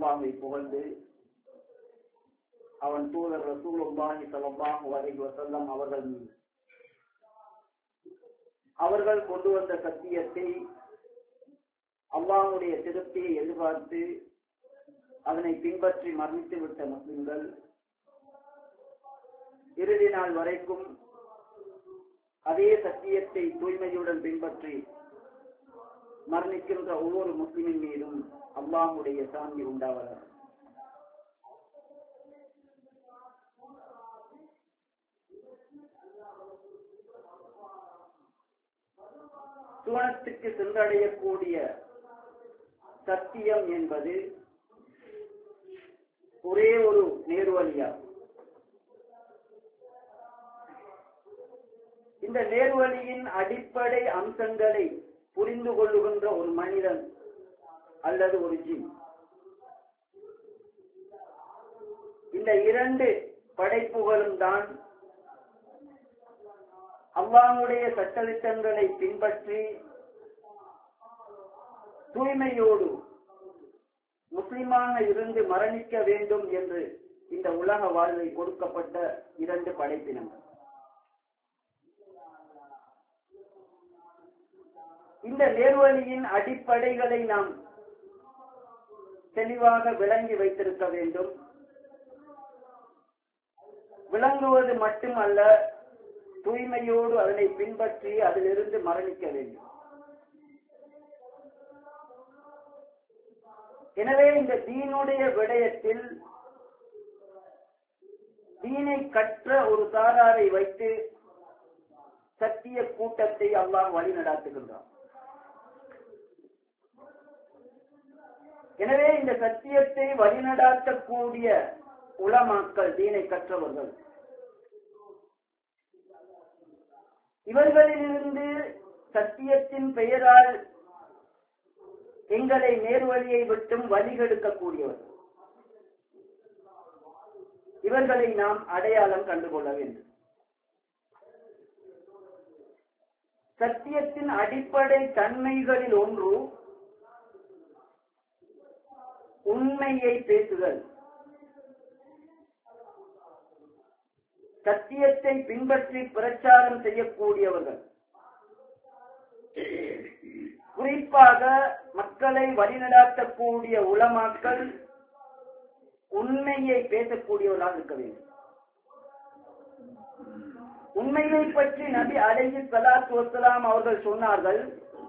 அல்லாஹ்வை புகழ்ந்து அவன் தூதர் ரசூலுல்லாஹி ஸல்லல்லாஹு அலைஹி வஸல்லம் அவர்கள் கொண்டு வந்த சத்தியத்தை அல்லாஹ்வுடைய திருப்தியை எதிர்பார்த்து அதனை பின்பற்றி மரணித்து விட்ட முஸ்லிம்கள் இறுதி நாள் வரைக்கும் அதே சத்தியத்தை தூய்மையுடன் பின்பற்றி மரணிக்கின்ற ஒவ்வொரு முஸ்லிமின் மீதும் அல்லாஹ்வுடைய சாந்தி உண்டாவதாக. சுவனத்துக்கு சென்றடையக்கூடிய சத்தியம் என்பது ஒரே ஒரு நேர்வழியாகும். இந்த நேர்வழியின் அடிப்படை அம்சங்களை புரிந்து கொள்ளுகின்ற ஒரு மனிதன் அல்லது ஒரு ஜின், இந்த இரண்டு படைப்புகளும் தான் அல்லாஹ்வுடைய சட்டதிட்டங்களை பின்பற்றி தூய்மையோடு முஸ்லிமாக இருந்து மரணிக்க வேண்டும் என்று இந்த உலக வாழ்வில் கொடுக்கப்பட்ட இரண்டு படைப்பினங்கள். இந்த நேர்வழியின் அடிப்படைகளை நாம் தெளிவாக விளங்கி வைத்திருக்க வேண்டும். விளங்குவது மட்டுமல்ல, தூய்மையோடு அதனை பின்பற்றி அதிலிருந்து மரணிக்க வேண்டும். எனவே இந்த தீனுடைய விடயத்தில் தீனை கற்ற ஒரு சாராரை வைத்து சத்திய கூட்டத்தை அல்லாஹ் வழி நடாத்துகின்றான். எனவே இந்த சத்தியத்தை வழிநடாத்தக்கூடிய உலமாக்கள், தீனை கற்றவர்கள், இவர்களிலிருந்து சத்தியத்தின் பெயரால் எங்களை நேர்வழியை விட்டும் வழிகெடுக்கக்கூடியவர்கள், இவர்களை நாம் அடையாளம் கண்டுகொள்ள வேண்டும். சத்தியத்தின் அடிப்படை தன்மைகளில் ஒன்று உண்மையை பேசுதல். சத்தியத்தை பின்பற்றி பிரச்சாரம் செய்யக்கூடியவர்கள், குறிப்பாக மக்களை வழிநடாத்தக்கூடிய உலமாக்கள் உண்மையை பேசக்கூடியவர்களாக இருக்க வேண்டும். உண்மையை பற்றி நபி அலைஹி ஸலாத்து வஸலாம் அவர்கள் சொன்னார்கள்,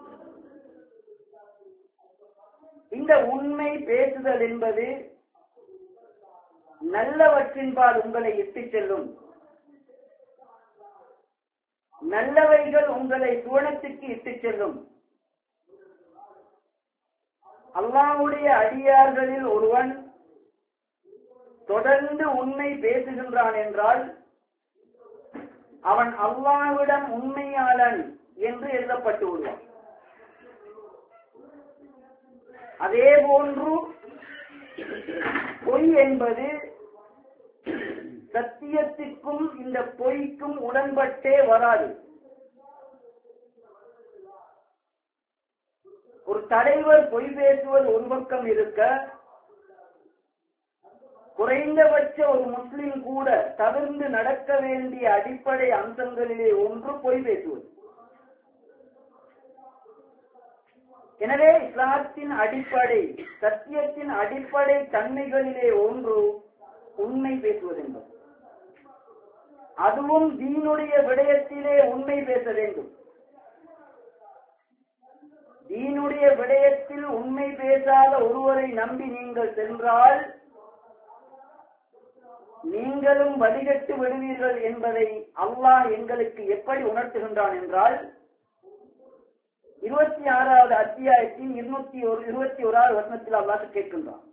இந்த உண்மை பேசுதல் என்பது நல்லவற்றின்பால் உங்களை இட்டுச் செல்லும், நல்லவைகள் உங்களை சுவனத்துக்கு இட்டுச் செல்லும். அல்லாஹ்வுடைய அடியார்களில் ஒருவன் தொடர்ந்து உண்மை பேசுகின்றான் என்றால் அவன் அல்லாஹ்விடம் உண்மையாளன் என்று எழுதப்பட்டு விடுவான். அதே போன்று பொய் என்பது சத்தியத்திற்கும் இந்த பொய்க்கும் உடன்பட்டே வராது. ஒரு தலைவர் பொய் பேசுவது ஒரு பக்கம் இருக்க, குறைந்தபட்ச ஒரு முஸ்லிம் கூட தவிர்த்து நடக்க வேண்டிய அடிப்படை அம்சங்களிலே ஒன்று பொய் பேசுவது. எனவே இஸ்லாத்தின் அடிப்படை, சத்தியத்தின் அடிப்படை தன்மைகளிலே ஒன்று உண்மை பேசுவது என்பது. அதுவும் தீனுடைய விடயத்திலே உண்மை பேச வேண்டும். தீனுடைய விடயத்தில் உண்மை பேசாத ஒருவரை நம்பி நீங்கள் சென்றால் நீங்களும் வழிகட்டு விடுவீர்கள் என்பதை அல்லாஹ் எங்களுக்கு எப்படி உணர்த்துகின்றான் என்றால், 26வது அத்தியாயத்தின் 221வது வசனத்தில் அல்லாஹ் கேட்கின்றான்,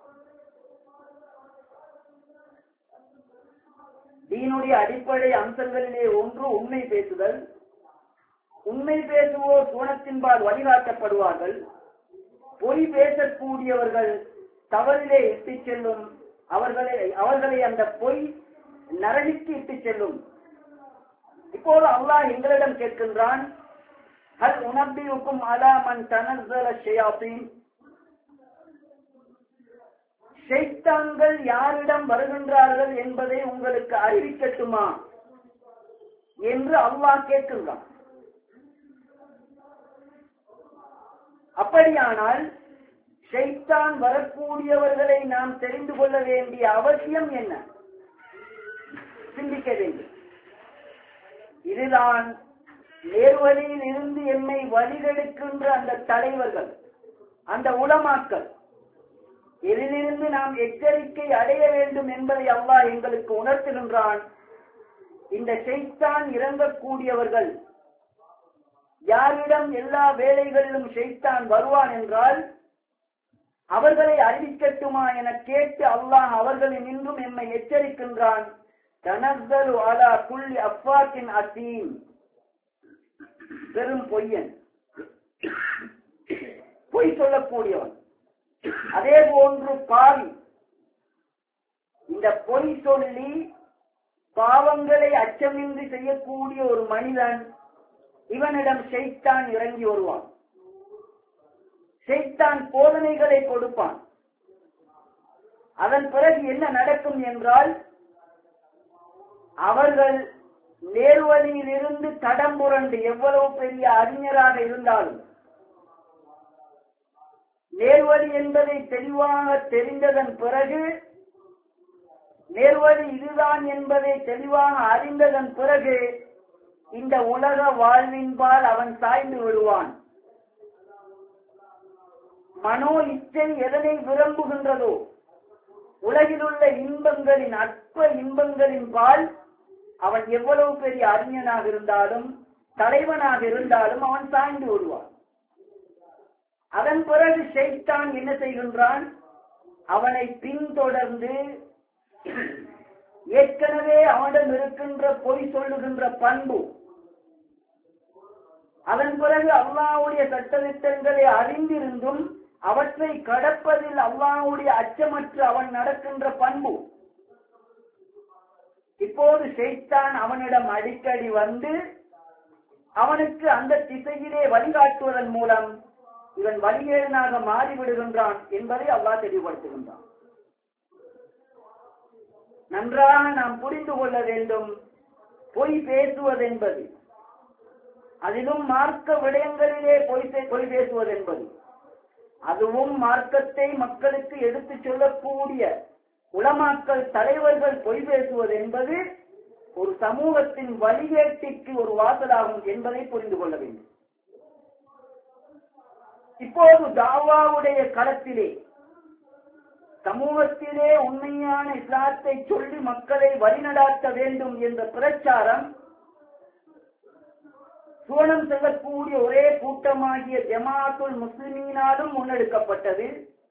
தீனுடைய அடிப்படை அம்சங்களிலே ஒன்று உண்மை பேசுதல். உண்மை பேசுவோர் சுவனத்தின்பால் வழிகாட்டப்படுவார்கள். பொய் பேசக்கூடியவர்கள் தவறிலே இட்டுச் செல்லும், அவர்களை அந்த பொய் நரகிக்கு இட்டுச் செல்லும். இப்போது அல்லாஹ் எங்களிடம் கேட்கின்றான், ஹல் உனப்பியுக்கும் அலா மன் தனஸ்ஸல ஷயாத்தீன், ஷைத்தான்கள் யாரிடம் வருகின்றார்கள் என்பதை உங்களுக்கு அறிவிக்கட்டுமா என்று அல்லாஹ் கேட்கின்றான். அப்படியானால் ஷைத்தான் வரக்கூடியவர்களை நாம் தெரிந்து கொள்ள வேண்டிய அவசியம் என்ன? சிந்திக்க வேண்டும். இதுதான் நேர்வழியில் இருந்து என்னை வழிகெடுக்கின்ற அந்த தலைவர்கள், அந்த உலமாக்கள், இதிலிருந்து நாம் எச்சரிக்கை அடைய வேண்டும் என்பதை அல்லாஹ் எங்களுக்கு உணர்த்துகின்றான். இந்த ஷைத்தான் இறங்கக்கூடியவர்கள் யாரிடம் எல்லா வேளைகளிலும் ஷைத்தான் வருவான் என்றால் அவர்களை அறிவிக்கட்டுமா என கேட்டு அல்லாஹ் அவர்களின் இன்றும் எம்மை எச்சரிக்கின்றான். தனஸ்ஸலு அலா குல்லி அஃபாக்கின் அஸீம், பெரும் பொய்யன், பொய் சொல்லக்கூடியவன், அதே போன்று பாவி. இந்த பொய் சொல்லி பாவங்களை அச்சமின்றி செய்யக்கூடிய ஒரு மனிதன், இவனிடம் ஷைத்தான் இறங்கி வருவான். ஷைத்தான் போதனைகளை கொடுப்பான். அதன் பிறகு என்ன நடக்கும் என்றால், அவர்கள் நேர்வழியில் இருந்து தடம் புரண்டு, எவ்வளவு பெரிய அறிஞராக இருந்தாலும், நேர்வழி என்பதை தெளிவாக தெரிந்ததன் பிறகு, நேர்வழி இதுதான் என்பதை தெளிவாக அறிந்ததன் பிறகு, இந்த உலக வாழ்வின்பால் அவன் சாய்ந்து விடுவான். மனோ இச்சை எதனை விரும்புகின்றதோ, உலகில் உள்ள இன்பங்களின், அற்ப இன்பங்களின் பால் அவன் எவ்வளவு பெரிய அறிஞனாக இருந்தாலும், தலைவனாக இருந்தாலும் அவன் சாய்ந்து விடுவான். அதன் பிறகு ஷைத்தான் என்ன செய்கின்றான்? அவனை பின்தொடர்ந்து ஏற்கனவே அவனிடம் இருக்கின்ற பொய் சொல்லுகின்ற பண்பு, அதன் பிறகு அல்லாஹ்வுடைய சட்டதிட்டங்களை அறிந்திருந்தும் அவற்றை கடப்பதில் அல்லாஹ்வுடைய அச்சமற்று அவன் நடக்கின்ற பண்பு, இப்போது ஷைத்தான் அவனிடம் அடிக்கடி வந்து அவனுக்கு அந்த திசையிலே வழிகாட்டுவதன் மூலம் இவன் வழிகேடனாக மாறிவிடுகின்றான் என்பதை அல்லாஹ் தெளிவுபடுத்துகின்றான். நன்றாக நாம் புரிந்து கொள்ள வேண்டும். பொய் பேசுவதென்பது, அதிலும் மார்க்க விடயங்களிலே பொய் பேசுவதென்பது, அதுவும் மார்க்கத்தை மக்களுக்கு எடுத்துச் சொல்லக்கூடிய உலமாக்கள், தலைவர்கள் பொய் பேசுவது என்பது ஒரு சமூகத்தின் வழிகேட்டிற்கு ஒரு வாசலாகும் என்பதை புரிந்து கொள்ள வேண்டும். இப்போது தாவாவுடைய களத்திலே, சமூகத்திலே உண்மையான இஸ்லாத்தை சொல்லி மக்களை வழிநடாத்த வேண்டும் என்ற பிரச்சாரம் சுவனம் செல்லக்கூடிய ஒரே கூட்டமாகிய ஜமாஅத்துல் முஸ்லிமீனாலும் முன்னெடுக்கப்பட்டது.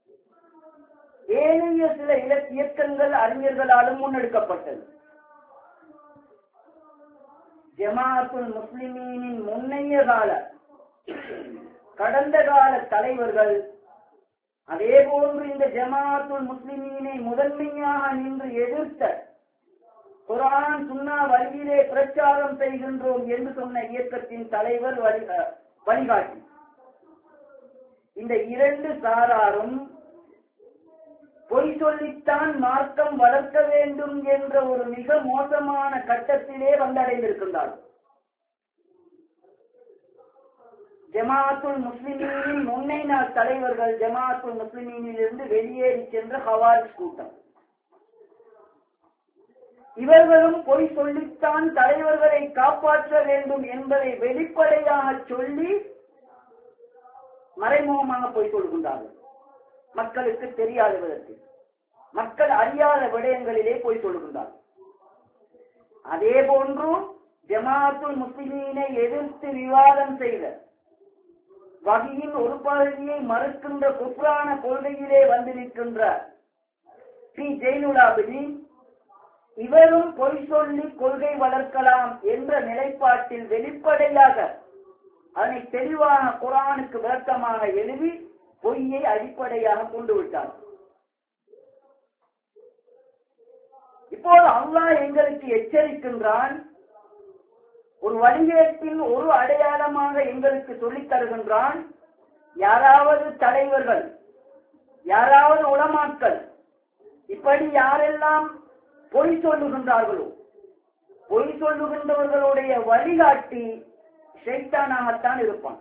ஏனைய சில இயக்கங்கள், அறிஞர்களாலும் முன்னெடுக்கப்பட்டது. ஜமாஅத்துல் முஸ்லிமீனின் முன்னைய கால, கடந்த கால தலைவர்கள், அதே போன்று இந்த ஜமாஅத்துல் முஸ்லிமீனை முதன்மையாக நின்று எதிர்த்த, குர்ஆன் சுன்னா வழியிலே பிரச்சாரம் செய்கின்றோம் என்று சொன்ன இயக்கத்தின் தலைவர் வழிகாட்டி, இந்த இரண்டு சாராரும் பொய் சொல்லித்தான் மார்க்கம் வளர்க்க வேண்டும் என்ற ஒரு மிக மோசமான கட்டத்திலே வந்தடைந்திருக்கின்றார்கள். ஜமாஅத்துல் முஸ்லிமீனின் முன்னை நாள் தலைவர்கள் ஜமாஅத்துல் முஸ்லிமீனிலிருந்து வெளியேறி சென்ற ஹவாரிஜ் கூட்டம், இவர்களும் பொய் சொல்லித்தான் தலைவர்களை காப்பாற்ற வேண்டும் என்பதை வெளிப்படையாக சொல்லி மறைமுகமாக பொய் சொல்கின்றார்கள். மக்களுக்கு தெரியாத விதத்தில், மக்கள் அறியாத விடயங்களிலே பொய் சொல்கின்றார்கள். அதே போன்று ஜமாஅத்துல் முஸ்லிமீனை எதிர்த்து விவாதம் செய்த, வகையின் ஒரு பகுதியை மறுக்கின்ற குஃப்ரான கொள்கையிலே வந்திருக்கின்ற பி ஜெயினுல் ஆபிதீன், இவரும் பொய் சொல்லி கொள்கை வளர்க்கலாம் என்ற நிலைப்பாட்டில் வெளிப்படையாக அதனை தெளிவாக குர்ஆனுக்கு விளக்கமாக எழுதி பொய்யை அடிப்படையாக கொண்டு விட்டார். இப்போது அல்லாஹ் எங்களுக்கு எச்சரிக்கின்றான். ஒரு வழிகேட்டின் ஒரு அடையாளமாக எங்களுக்கு சொல்லித் தருகின்றான். யாராவது தலைவர்கள், யாராவது உலமாக்கள் இப்படி யாரெல்லாம் பொய் சொல்லுகின்றார்களோ, பொய் சொல்லுகின்றவர்களுடைய வழிகாட்டி ஷைத்தானாகத்தான் இருப்பான்.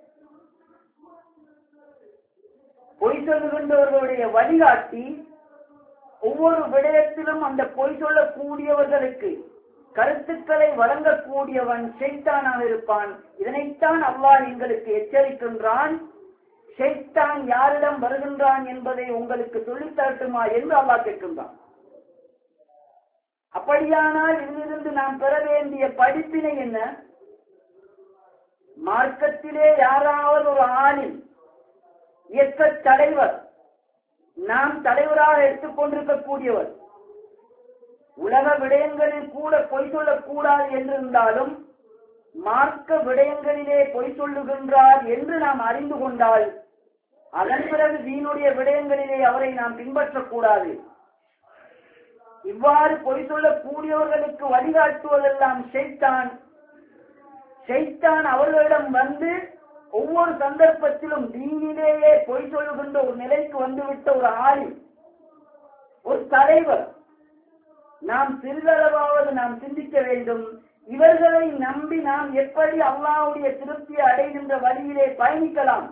பொய் சொல்லுகின்றவர்களுடைய வழிகாட்டி ஒவ்வொரு விடயத்திலும் அந்த பொய் சொல்லக்கூடியவர்களுக்கு கருத்துக்களை வழங்கக்கூடியவன் ஷைத்தானாக இருப்பான். இதனைத்தான் அல்லாஹ் எங்களுக்கு எச்சரிக்கின்றான். ஷைத்தான் யாரிடம் வருகின்றான் என்பதை உங்களுக்கு சொல்லித் தரட்டுமா என்று அல்லாஹ் கேட்கின்றான். அப்படியானால் இதிலிருந்து நாம் பெற வேண்டிய படிப்பினை என்ன? மார்க்கத்திலே யாராவது ஒரு ஆளில் இயக்க தலைவர், நாம் தலைவராக எடுத்துக்கொண்டிருக்கக்கூடியவர், உலக விடயங்களில் கூட பொய் சொல்லக்கூடாது என்றிருந்தாலும் மார்க்க விடயங்களிலே பொய் சொல்லுகின்றார் என்று நாம் அறிந்து கொண்டால் அதன் பிறகு தீனுடைய விடயங்களிலே அவரை நாம் பின்பற்றக்கூடாது. இவ்வாறு பொய் சொல்லக்கூடியவர்களுக்கு வழிகாட்டுவதெல்லாம் ஷைத்தான். ஷைத்தான் அவர்களிடம் வந்து ஒவ்வொரு சந்தர்ப்பத்திலும் தீனிலேயே பொய் சொல்லுகின்ற ஒரு நிலைக்கு வந்துவிட்ட ஒரு ஆளி, ஒரு தலைவர், நாம் சிறிதளவாவது நாம் சிந்திக்க வேண்டும். இவர்களை நம்பி நாம் எப்படி அல்லாஹ்வுடைய திருப்தியை அடைகின்ற வழியிலே பயணிக்கலாம்?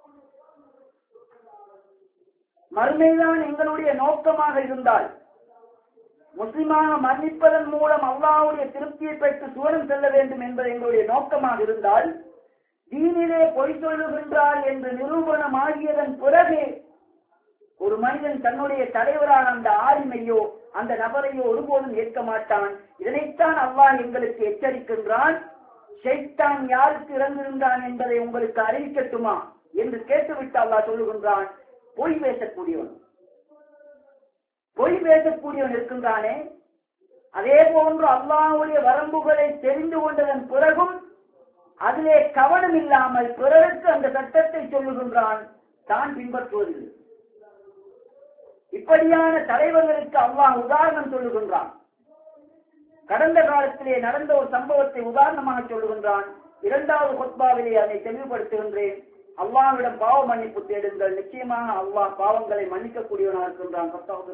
மறுமைதான் எங்களுடைய நோக்கமாக இருந்தால், முஸ்லிமாக மன்னிப்பதன் மூலம் அல்லாஹ்வுடைய திருப்தியை பெற்று சுவனம் செல்ல வேண்டும் என்பது எங்களுடைய நோக்கமாக இருந்தால், தீனிலே பொய் சொல்லுகின்றார் என்று நிரூபணமாகியதன் பிறகு ஒரு மனிதன் தன்னுடைய தலைவரான அந்த ஆளுமையோ அந்த நபரையோ ஒருபோதும் ஏற்க மாட்டான். இதனைத்தான் அல்லாஹ் எங்களுக்கு எச்சரிக்கின்றான். ஷைத்தான் யாருக்கு இறந்திருந்தான் என்பதை உங்களுக்கு அறிவிக்கட்டுமா என்று கேட்டுவிட்டு அல்லாஹ் சொல்லுகின்றான், பொய் பேசக்கூடியவன், பொய் பேசக்கூடியவன் இருக்கின்றானே, அதே போன்று அல்லாஹ்வுடைய வரம்புகளை தெரிந்து கொண்டதன் பிறகும் அதிலே கவனம் இல்லாமல் பிறருக்கு அந்த சட்டத்தை சொல்லுகின்றான், தான் பின்பற்றுவதில்லை. இப்படியான தலைவர்களுக்கு அல்லாஹ் உதாரணம் சொல்லுகின்றான். கடந்த காலத்திலே நடந்த ஒரு சம்பவத்தை உதாரணமாக சொல்லுகின்றான். இரண்டாவது குத்பாவிலே அதை தெளிவுபடுத்துகின்றேன். அல்லாஹ்விடம் பாவ மன்னிப்பு தேடுங்கள், நிச்சயமாக அல்லாஹ் பாவங்களை மன்னிக்கக்கூடியவனாக இருக்கின்றான்.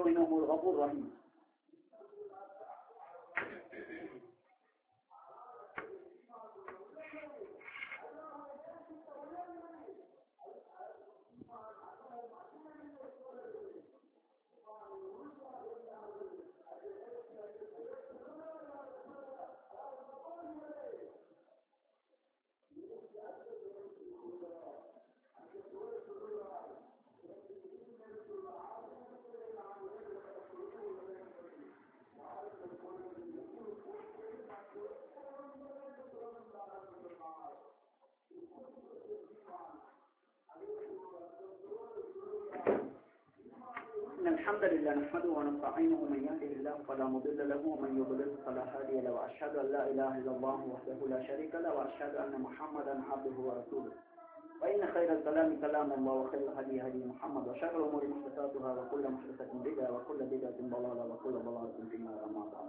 الحمد لله نحمده ونستعينه من يهده الله فلا مضل له ومن يضلل فلا هادي له واشهد ان لا اله الا الله وحده لا شريك له واشهد ان محمدا عبده ورسوله وان خير الكلام كلام الله وخير الهدي هدي محمد وشر الامور محدثاتها وكل محدثه بدعه وكل بدعه ضلاله وكل ضلاله في النار. اما بعد.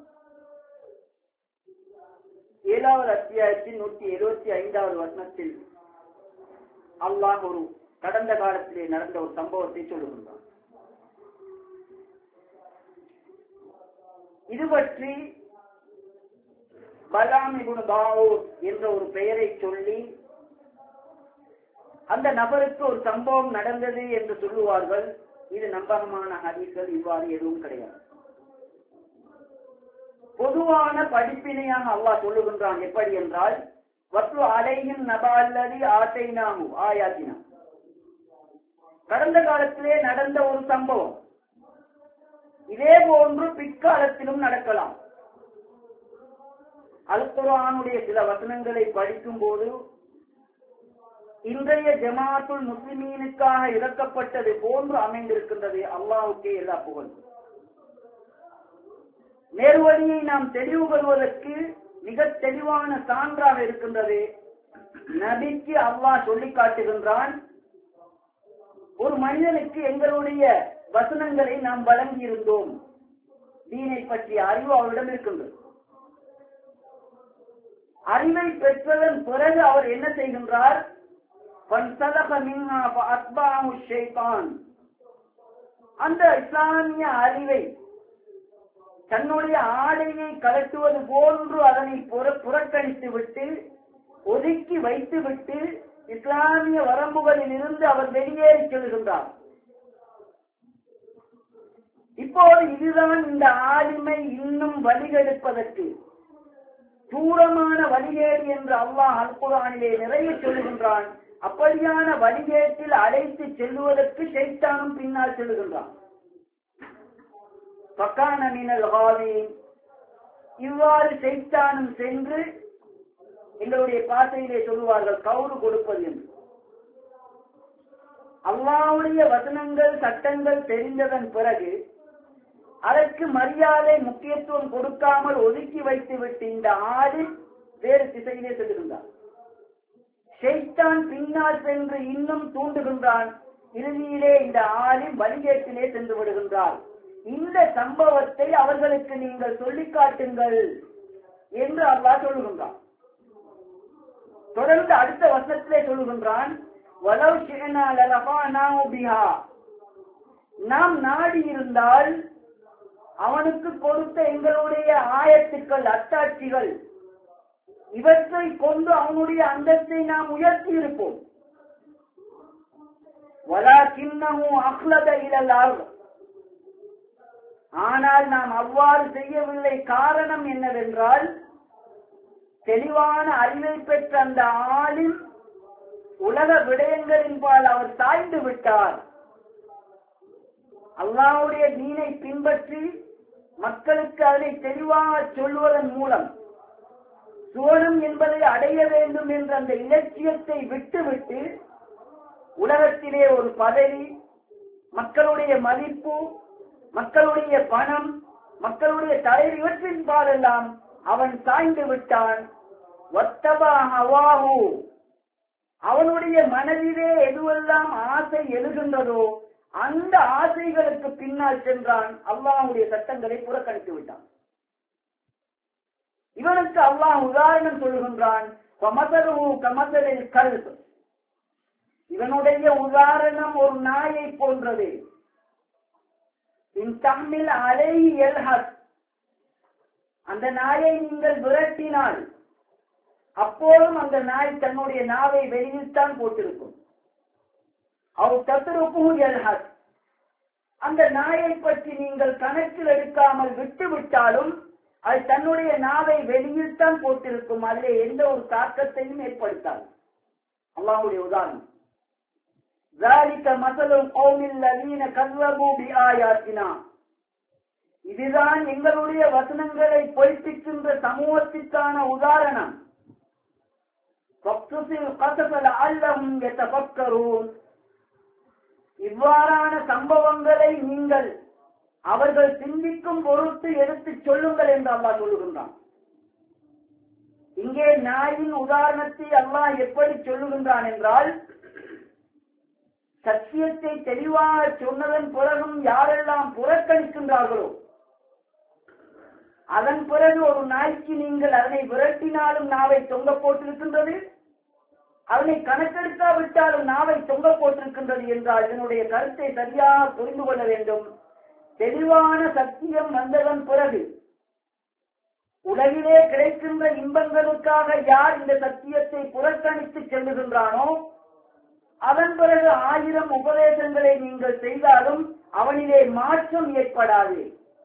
7வது அத்தியாயத்தின் 175வது வசனத்தில் அல்லாஹ் ஒரு கடந்த காலத்திலே நடந்த ஒரு சம்பவத்தை சொல்லுகின்றான். இது பற்றி பலாம் இப்னு தாவூத் என்ற ஒரு பெயரை சொல்லி அந்த நபருக்கு ஒரு சம்பவம் நடந்தது என்று சொல்லுவார்கள். இது நம்பகமான ஹதீஸ்கள் இவ்வாறு எதுவும் கிடையாது. பொதுவான படிப்பினையாக அல்லாஹ் சொல்லுகின்றான். எப்படி என்றால், வத்து அலைஹிம் நபஅல்லதி ஆதைனாஹு ஆயாத்தினா, கடந்த காலத்திலே நடந்த ஒரு சம்பவம் இதே போன்று பிற்காலத்திலும் நடக்கலாம். அல் குர்ஆனுடைய சில வசனங்களை படிக்கும் போது இன்றைய ஜமாத்துல் முஸ்லிமீனுக்காக இறக்கப்பட்டது போன்று அமைந்திருக்கின்றது. அல்லாஹ்வுக்கே எல்லா புகழும். நேர்வழியை நாம் தெளிவு கொள்வதற்கு மிக தெளிவான சான்றாக இருக்கின்றது. நபிக்கு அல்லாஹ் சொல்லி காட்டுகின்றான், ஒரு மனிதனுக்கு எங்களுடைய வசனங்களை நாம் வழங்கி இருந்தோம். தீனை பற்றிய அறிவு அவரிடம் இருக்கின்றது. அறிவை பெற்றதன் பிறகு அவர் என்ன செய்கின்றார்? அந்த இஸ்லாமிய அறிவை தன்னுடைய ஆடையை கலட்டுவது போன்று அதனை புறக்கணித்து விட்டு ஒதுக்கி வைத்துவிட்டு இஸ்லாமிய வரம்புகளில் இருந்து அவர் வெளியேறி செல்கின்றார். இப்போது இதுதான் இந்த ஆலிமை இன்னும் வழிகெடுப்பதற்கு தூரமான வழிகேடு என்று அல்லாஹ் அல் குர்ஆனிலே நிறைய சொல்லுகின்றான். அப்படியான வழிகேட்டில் அழைத்து செல்லுவதற்கு ஷைத்தானும் பின்னால் செல்லுகின்றான். ஃபகான மினல் காவீன், இவ்வாறு ஷைத்தானும் சென்று எங்களுடைய பாசையிலே சொல்லுவார்கள் கவுறு கொடுப்பது என்று. அல்லாஹ்வுடைய வசனங்கள் சட்டங்கள் தெரிந்ததன் பிறகு அதற்கு மரியாதை முக்கியத்துவம் கொடுக்காமல் ஒதுக்கி வைத்துவிட்டு இந்த ஆளில் வேறு திசையிலே செல்லுகின்றான். ஷைத்தான் பின்னால் சென்று இன்னும் தூண்டுகின்றான். இறுதியிலே இந்த ஆளில் வழிகேட்டிலே சென்று விடுகின்றார். இந்த சம்பவத்தை அவர்களுக்கு நீங்கள் சொல்லிக் காட்டுங்கள் என்று அல்லாஹ் சொல்லுகின்றான். தொடர்ந்து அடுத்த வசனத்திலே சொல்லுகின்றான், வலவ் ஷிஅனா லரஃபஅனாஹு பிஹா, நாம் நாடி இருந்தால் அவனுக்கு கொடுத்த எங்களுடைய ஆயத்துக்கள் அத்தாட்சிகள் இவற்றை கொண்டு அவனுடைய அந்தத்தை நாம் உயர்த்தி இருப்போம். வலாகின்னஹு அக்லத இலல் அர்த், ஆனால் நாம் அவ்வாறு செய்யவில்லை. காரணம் என்னவென்றால் தெளிவான அறிவை பெற்ற அந்த ஆளில் உலக விடயங்களின்பால் அவர் சாய்ந்து விட்டார். அல்லாஹ்வுடைய தீனை பின்பற்றி மக்களுக்கு அதை தெளிவாக சொல்வதன் மூலம் சுவனம் என்பதை அடைய வேண்டும் என்ற அந்த இலட்சியத்தை விட்டுவிட்டு உலகத்திலே ஒரு பதவி, மக்களுடைய மதிப்பு, மக்களுடைய பணம், மக்களுடைய தலைவர் இவற்றின் பாலெல்லாம் அவன் சாய்ந்து விட்டான். வத்தபா ஹவாஹு, அவனுடைய மனதிலே எதுவெல்லாம் ஆசை எழுகின்றதோ அந்த ஆசைகளுக்கு பின்னால் சென்றான். அல்லாஹ்வுடைய சட்டங்களை புறக்கணித்து விட்டான். இவனுக்கு அல்லாஹ் உதாரணம் சொல்லுகின்றான், இவனுடைய உதாரணம் ஒரு நாயை போன்றது. அந்த நாயை நீங்கள் விரட்டினால் அப்போதும் அந்த நாய் தன்னுடைய நாவை வெளியில் தான் போட்டிருக்கும். அந்த நாயை பற்றி நீங்கள் கணக்கில் எடுக்காமல் விட்டு விட்டாலும் அது தன்னுடைய நாவை வெளியில் தான் போட்டிருக்கும். அதிலே எந்த ஒரு தாக்கத்தையும் ஏற்படுத்தாது. அல்லாஹ்வுடைய உதாரணம், இதுதான் எங்களுடைய வசனங்களை பொய்ப்பிக்கின்ற சமூகத்திற்கான உதாரணம். இவ்வாறான சம்பவங்களை நீங்கள் அவர்கள் சிந்திக்கும் பொருட்டு எடுத்துச் சொல்லுங்கள் என்று அல்லாஹ் சொல்லுகின்றான். இங்கே நாயின் உதாரணத்தை அல்லாஹ் எப்படி சொல்லுகின்றான் என்றால், சத்தியத்தை தெளிவாக சொன்னதன் பிறகும் யாரெல்லாம் புறக்கணிக்கின்றார்களோ அதன் பிறகு ஒரு நாய்க்கு நீங்கள் அதனை விரட்டினாலும் நாவை தொங்க போட்டிருக்கின்றது, அதனை கணக்கெடுக்காவிட்டாலும் நாவை தொங்க போட்டிருக்கின்றது என்றால் இதனுடைய கருத்தை சரியாக புரிந்து கொள்ள வேண்டும். தெளிவான சத்தியம் வந்ததன் பிறகு உலகிலே கிடைக்கின்ற இன்பங்களுக்காக யார் இந்த சத்தியத்தை புறக்கணித்து செல்லுகின்றானோ அதன் பிறகு 1000 உபதேசங்களை நீங்கள் செய்தாலும் அவனிலே மாற்றம் ஏற்படாது.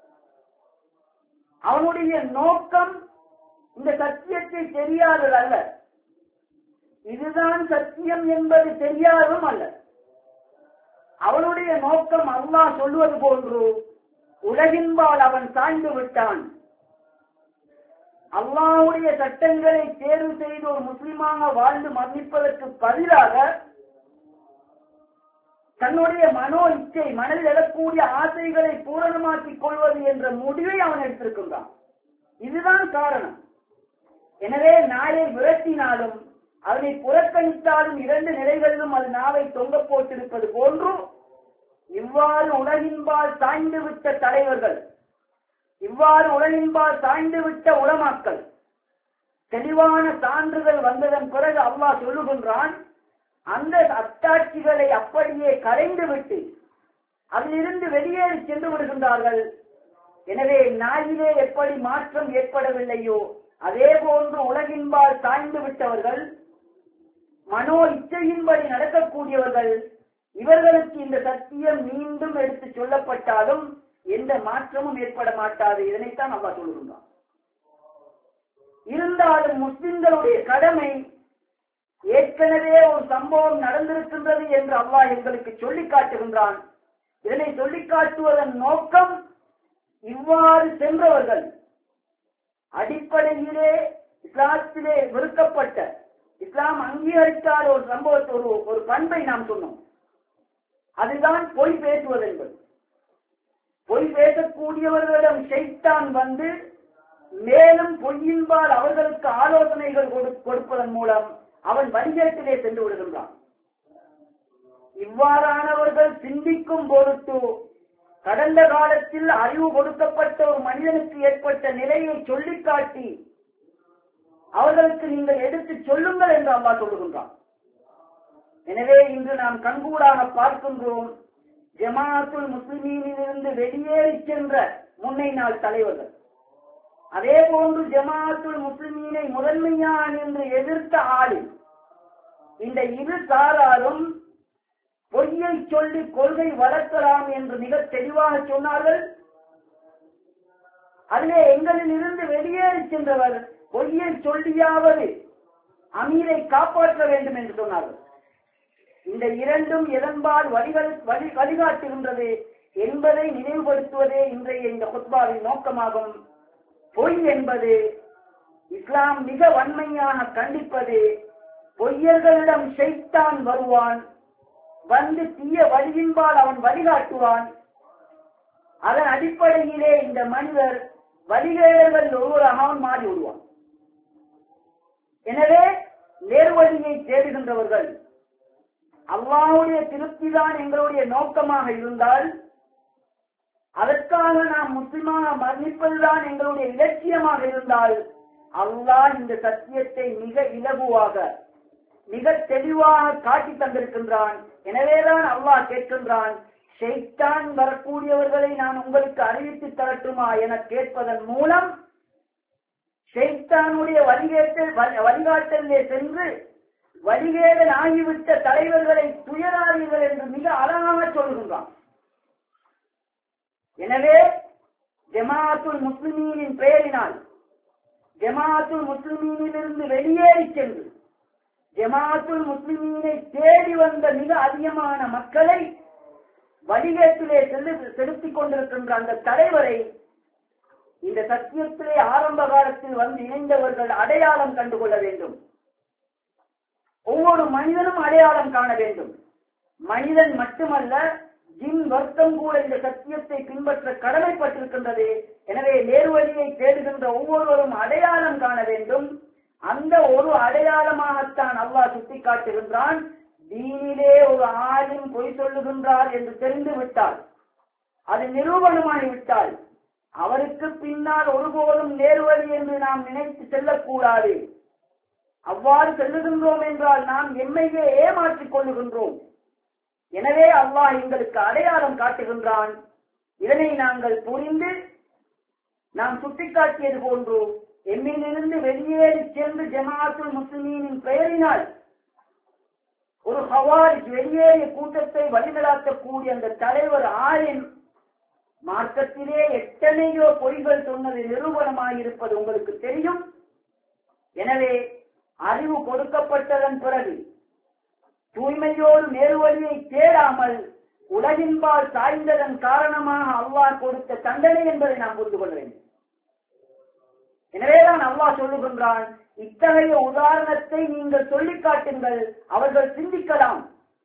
அவனுடைய நோக்கம் இந்த சத்தியத்தை தெரியாததல்ல, இதுதான் சத்தியம் என்பது தெரியாதும் அல்ல. அவனுடைய நோக்கம் அல்லாஹ் சொல்வது போன்று உலகின்பால் அவன் சாய்ந்து விட்டான். அல்லாஹ்வுடைய சட்டங்களை தேர்வு செய்து ஒரு முஸ்லிமாக வாழ்ந்து மன்னிப்பதற்கு பதிலாக தன்னுடைய மனோ இச்சை, மனதில் எழக்கூடிய ஆசைகளை பூரணமாக்கிக் கொள்வது என்ற முடிவை அவன் எடுத்திருக்கின்றான். இதுதான் காரணம். எனவே நாயை விரட்டினாலும் அதனை புறக்கணித்தாலும் 2 நிலைகளிலும் அது நாவை தொங்க போட்டிருப்பது போன்று இவ்வாறு உலகின்பால் சாய்ந்து விட்ட தலைவர்கள், இவ்வாறு உலகின்பால் சாய்ந்து விட்ட உலமாக்கள் தெளிவான சான்றுகள் வந்ததன் பிறகு அல்லாஹ் சொல்லுகின்றான், அந்த அத்தாட்சிகளை அப்படியே கரைந்து விட்டு அதிலிருந்து வெளியேறி சென்று விடுகின்றார்கள். எனவே நாயிலே எப்படி மாற்றம் ஏற்படவில்லையோ அதே போன்று உலகின்பால் சாய்ந்து விட்டவர்கள், மனோ இச்சையின்படி நடக்கக்கூடியவர்கள், இவர்களுக்கு இந்த சத்தியம் மீண்டும் எடுத்து சொல்லப்பட்டாலும் எந்த மாற்றமும் ஏற்பட மாட்டாது. இதனைத்தான் அல்லாஹ் சொல்லுகின்றான். இருந்தாலும் முஸ்லிம்களுடைய கடமை, ஏற்கனவே ஒரு சம்பவம் நடந்திருக்கின்றது என்று அல்லாஹ் எங்களுக்கு சொல்லிக் காட்டுகின்றான். இதனை சொல்லிக் காட்டுவதன் நோக்கம், இவ்வாறு சென்றவர்கள் அடிப்படையிலே இஸ்லாத்திலே வெறுக்கப்பட்ட, இஸ்லாம் அங்கீகரிக்காத ஒரு சம்பவத்தை, ஒரு பண்பை நாம் சொன்னோம். அதுதான் பொய் பேசுவது என்பது. பொய் பேசக்கூடியவர்களிடம் ஷைத்தான் வந்து மேலும் பொய்யின்பால் அவர்களுக்கு ஆலோசனைகள் கொடுப்பதன் மூலம் அவன் வழிகேட்டிலே சென்று விடுகின்றான். இவ்வாறானவர்கள் சிந்திக்கும் பொருட்டு கடந்த காலத்தில் அறிவு கொடுக்கப்பட்ட ஒரு மனிதனுக்கு ஏற்பட்ட நிலையை சொல்லிக் காட்டி அவர்களுக்கு நீங்கள் எடுத்து சொல்லுங்கள் என்று அல்லாஹ் சொல்லுகின்றான். எனவே இன்று நாம் கண்கூடாக பார்க்கின்றோம், ஜமாஅத்துல் முஸ்லிமீனிலிருந்து வெளியேறி சென்ற முன்னை நாள் தலைவர்கள், அதே போன்று ஜமாஅத்துல் முஸ்லிமீனை முதன்மையான் என்று எதிர்த்த ஆளில், இந்த இரு சாராரும் பொய்யை சொல்லி கொள்கை வளர்க்கலாம் என்று மிக தெளிவாக சொன்னார்கள். அதிலே எங்களில் இருந்து வெளியேறி சென்றவர் பொய்யை சொல்லியாவது அமீரை காப்பாற்ற வேண்டும் என்று சொன்னார்கள். இந்த இரண்டும் எதன்பால் வழிகாட்டுகின்றது என்பதை நினைவுபடுத்துவதே இன்றைய இந்த குத்பாவின் நோக்கமாகும். பொய் என்பது இஸ்லாம் மிக வன்மையாக கண்டிப்பது. பொய்யர்களிடம் ஷைத்தான் வருவான், வந்து தீய வழியின்பால் அவன் வழிகாட்டுவான். அதன் அடிப்படையிலே இந்த மனிதர் வழிகேடர்கள் ஒருவராக அவன் மாறி விடுவான். எனவே நேர்வழியை தேடுகின்றவர்கள், அல்லாஹ்வுடைய திருப்திதான் எங்களுடைய நோக்கமாக இருந்தால், அதற்காக நாம் முஸ்லிமாக மரணிப்பதுதான் எங்களுடைய இலட்சியமாக இருந்தால், அல்லாஹ் இந்த சத்தியத்தை மிக இலகுவாக மிக தெளிவாக காட்டி தந்திருக்கின்றான். எனவேதான் அல்லாஹ் கேட்கின்றான், ஷைத்தான் வரக்கூடியவர்களை நான் உங்களுக்கு அறிவித்து தரட்டுமா என கேட்பதன் மூலம் ஷைத்தானுடைய வழிகாட்டலே சென்று வழிகேடன் ஆகிவிட்ட தலைவர்களை துயராதீர்கள் என்று மிக அழகாக சொல்கின்றான். எனவே ஜமாஅத்துல் முஸ்லிமீனின் பெயரினால் ஜமாஅத்துல் முஸ்லிமீனிலிருந்து வெளியேறி சென்று ஜமாஅத்துல் முஸ்லிமீனை தேடி வந்த மிக அதிகமான மக்களை வழிகேட்டிலே செலுத்திக் கொண்டிருக்கின்ற அந்த தலைவரை இந்த சத்தியத்திலே ஆரம்ப காலத்தில் வந்து இணைந்தவர்கள் அடையாளம் கண்டுகொள்ள வேண்டும். ஒவ்வொரு மனிதனும் அடையாளம் காண வேண்டும். மனிதன் மட்டுமல்ல, ஜின் வர்க்கம் கூட இந்த சத்தியத்தை பின்பற்ற கடமைப்பட்டிருக்கின்றது. எனவே நேர்வழியை தேடுகின்ற ஒவ்வொருவரும் அடையாளம் காண வேண்டும். அந்த ஒரு அடையாளமாகத்தான் அல்லாஹ் சுட்டிக்காட்டுகின்றான். தீனிலே ஒரு ஆலிம் பொய் சொல்லுகின்றார் என்று தெரிந்து விட்டால், அது நிரூபணமாகிவிட்டால், அவருக்கு பின்னால் ஒருபோதும் நேர்வழி என்று நாம் நினைத்து செல்லக்கூடாது. அவ்வாறு செல்லுகின்றோம் என்றால் நாம் எம்மையே ஏமாற்றிக் கொள்ளுகின்றோம். எனவே அல்லாஹ் எங்களுக்கு அடையாளம் காட்டுகின்றான். இதனை நாங்கள் புரிந்து நாம் சுட்டிக்காட்டியது போன்று எம்மிலிருந்து வெளியேறி சென்று ஜமாஅத்துல் முஸ்லிமீனின் பெயரினால் ஒரு ஹவாரிஜ் வெளியேறிய கூட்டத்தை வழிநடாத்தக்கூடிய அந்த தலைவர் ஆலிம் மார்க்கத்திலே எத்தனையோ பொய்கள் சொன்னது நிரூபணமாயிருப்பது உங்களுக்கு தெரியும். எனவே அறிவு கொடுக்கப்பட்டதன் பிறகு தூய்மையோடு நேர்வழியை தேடாமல் உலகின்பால் சாய்ந்ததன் காரணமாக அல்லாஹ் கொடுத்த தண்டனை என்பதை நாம் புரிந்து கொள்ள வேண்டும். எனவேதான் அல்லாஹ் சொல்லுகின்றான், இத்தகைய உதாரணத்தை நீங்கள் சொல்லிக் காட்டுங்கள், அவர்கள் சிந்திக்கலாம்.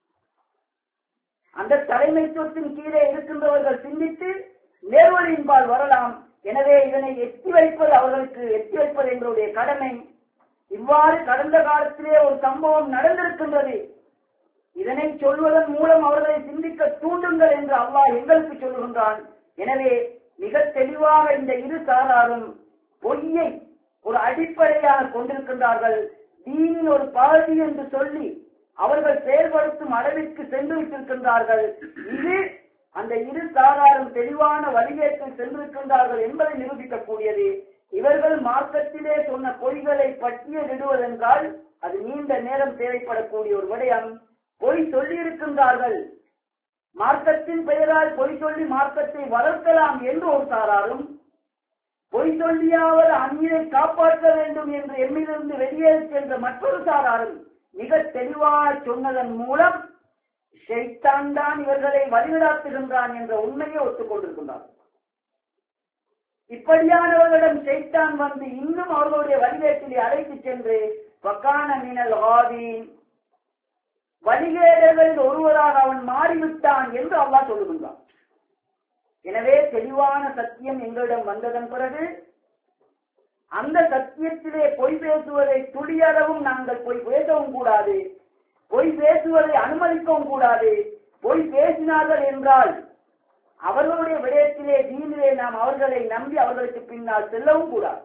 அந்த தலைமைத்துவத்தின் கீழே இருக்கின்றவர்கள் சிந்தித்து நேர்வழியின்பால் வரலாம். எனவே இதனை எத்தி வைப்பது எங்களுடைய கடமை. இவ்வாறு கடந்த காலத்திலே ஒரு சம்பவம் நடந்திருக்கின்றது, இதனை சொல்வதன் மூலம் அவர்களை சிந்திக்க தூண்டுங்கள் என்று அல்லாஹ் எங்களுக்கு சொல்லுகின்றான். எனவே மிக தெளிவாக இந்த இரு சாராரும் பொய்யை ஒரு அடிப்படையாக கொண்டிருக்கின்றார்கள். தீனின் ஒரு பகுதி என்று சொல்லி அவர்கள் செயல்படுத்தும் அளவிற்கு சென்று விட்டிருக்கின்றார்கள். இது அந்த இரு சாராரும் தெளிவான வழிகேட்டில் சென்றிருக்கின்றார்கள் என்பதை நிரூபிக்கக்கூடியது. இவர்கள் மார்க்கத்திலே சொன்ன பொய்களை பட்டியலிடுவதென்றால் அது நீண்ட நேரம் தேவைப்படக்கூடிய ஒரு விடயம். பொய் சொல்லியிருக்கின்றார்கள், மார்க்கத்தின் பெயரால் பொய் சொல்லி மார்க்கத்தை வளர்க்கலாம் என்று ஒரு சாராரும், பொய் சொல்லியாவது அந்நியரை காப்பாற்ற வேண்டும் என்று எம்மிலிருந்து வெளியேறி சென்ற மற்றொரு சாராரும் மிக தெளிவாக சொன்னதன் மூலம் ஷைத்தான் தான் இவர்களை வழிநடாத்துகின்றான் என்ற உண்மையை ஒத்துக்கொண்டிருக்கின்றார். இப்படியானவர்களிடம் ஷைத்தான் வந்து இன்னும் அவர்களுடைய வழிகேட்டிலே அழைத்து சென்று வக்கான மினல் காதீன், வழிகேடர்களில் ஒருவராக அவன் மாறிவிட்டான் என்று அல்லாஹ் சொல்லுகின்றான். எனவே தெளிவான சத்தியம் எங்களிடம் வந்ததன் பிறகு அந்த சத்தியத்திலே பொய் பேசுவதை துளியளவும் நாங்கள் பொய் பேசவும் கூடாது, பொய் பேசுவதை அனுமதிக்கவும் கூடாது. பொய் பேசினார்கள் என்றால் அவர்களுடைய விடயத்திலே தீனிலே நாம் அவர்களை நம்பி அவர்களுக்கு பின்னால் செல்லவும் கூடாது.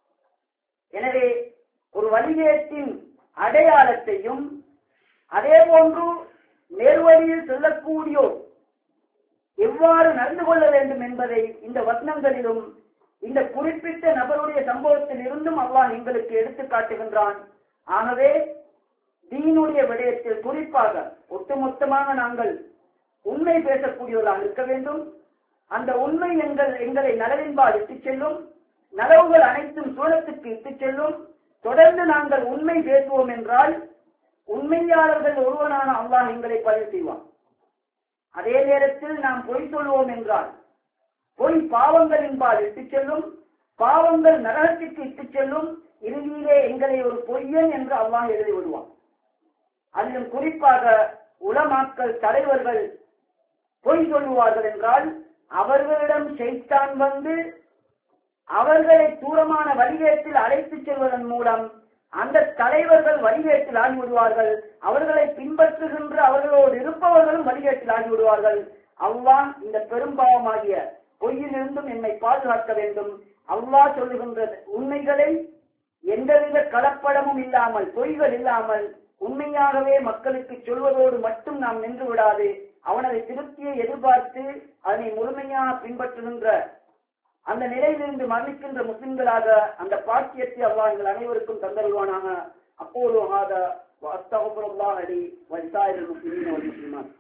எனவே ஒரு வழிகேட்டின் அடையாளத்தையும் அதே போன்று நேர்வழியில் செல்லக்கூடியோர் எவ்வாறு நடந்து கொள்ள வேண்டும் என்பதை இந்த வசனங்களிலும் இந்த குறிப்பிட்ட நபருடைய சம்பவத்தில் இருந்தும் அல்லாஹ் எங்களுக்கு எடுத்து காட்டுகின்றான். ஆகவே தீனுடைய விடயத்தில் குறிப்பாக ஒட்டுமொத்தமாக நாங்கள் உண்மை பேசக்கூடியவர்களாக இருக்க வேண்டும். அந்த உண்மை எங்களை நலவின்பால் இட்டுச் செல்லும், நலவுகள் அனைத்தும் சூழத்துக்கு இட்டுச் செல்லும். தொடர்ந்து நாங்கள் உண்மை பேசுவோம் என்றால் உண்மையாளர்கள் ஒருவனான அல்லாஹ் எங்களை பதிவு செய்வான். அதே நேரத்தில் நாம் பொய் சொல்வோம் என்றால் பொய் பாவங்களின்பால் இட்டுச் செல்லும், பாவங்கள் நரகத்திற்கு இட்டுச் செல்லும். இறுதியிலே எங்களை ஒரு பொய்யன் என்று அல்லாஹ் எழுதி விடுவான். அதிலும் குறிப்பாக உலமாக்கள் தலைவர்கள் பொய் சொல்லுவார்கள் என்றால் அவர்களிடம் ஷைத்தான் வந்து அவர்களை தூரமான வழிகேட்டில் அழைத்துச் செல்வதன் மூலம் அந்த தலைவர்கள் வழிகேட்டில் ஆகிவிடுவார்கள். அவர்களை பின்பற்றுகின்ற அவர்களோடு இருப்பவர்களும் வழிகேட்டில் ஆகிவிடுவார்கள். அல்லாஹ் இந்த பெரும்பாவமாகிய பொய்யிலிருந்தும் என்னை பாதுகாக்க வேண்டும். அல்லாஹ் சொல்லுகின்ற உண்மைகளை எந்தவித கலப்படமும் இல்லாமல், பொய்கள் இல்லாமல் உண்மையாகவே மக்களுக்கு சொல்வதோடு மட்டும் நாம் நின்று விடாது, அவனது திருப்தியை எதிர்பார்த்து அதனை முழுமையாக பின்பற்றுகின்ற அந்த நிலையிலிருந்து மரணிக்கின்ற முஸ்லிம்களாக அந்த பாக்கியத்தை அல்லாஹ் எங்கள் அனைவருக்கும் தந்தருவானாக. அப்போது அஸ்தக்ஃபிருல்லாஹ் லி வ லிசாயிரில் முஸ்லிமீன வல் முஸ்லிமாத்.